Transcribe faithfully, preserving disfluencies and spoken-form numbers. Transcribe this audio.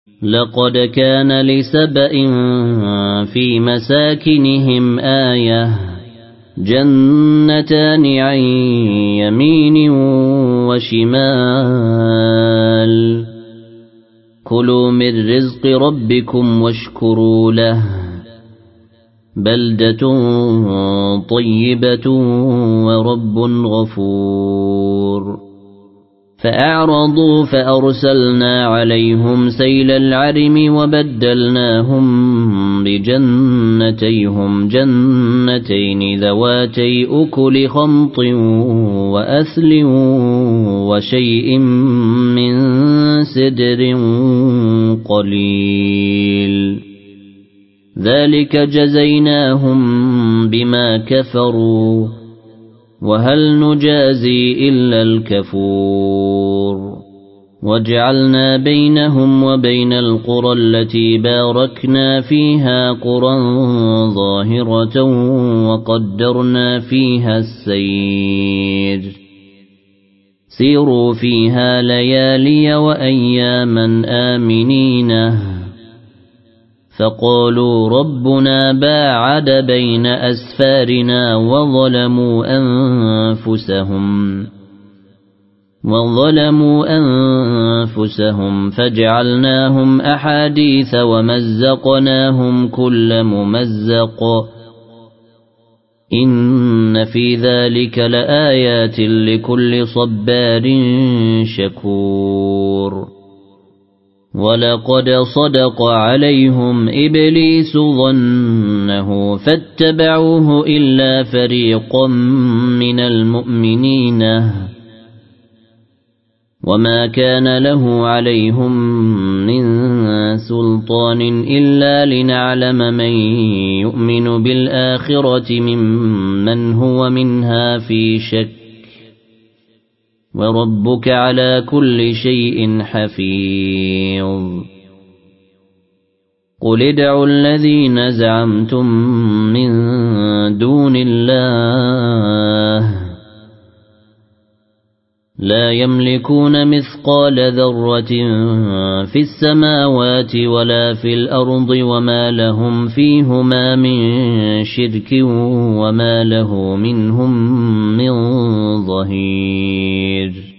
لقد كان لسبإ في مساكنهم آية جنتان عن يمين وشمال كلوا من رزق ربكم واشكروا له بلدة طيبة ورب غفور فأعرضوا فأرسلنا عليهم سيل العرم وبدلناهم بجنتيهم جنتين ذواتي أكل خمط وأثل وشيء من سدر قليل ذلك جزيناهم بما كفروا وهل نجازي إلا الكفور وجعلنا بينهم وبين القرى التي باركنا فيها قرى ظاهرة وقدرنا فيها السير سيروا فيها ليالي وأياما آمنين فقالوا ربنا باعد بين أسفارنا وظلموا أنفسهم وظلموا أنفسهم فجعلناهم أحاديث ومزقناهم كل ممزق إن في ذلك لآيات لكل صبار شكور ولقد صدق عليهم إبليس ظنه فاتبعوه إلا فريقا من المؤمنين وما كان له عليهم من سلطان إلا لنعلم من يؤمن بالآخرة ممن هو منها في شك وربك على كل شيء حفيظ قل ادعوا الذين زعمتم من دون الله لا يملكون مثقال ذرة في السماوات ولا في الأرض وما لهم فيهما من شرك وما له منهم من ظهير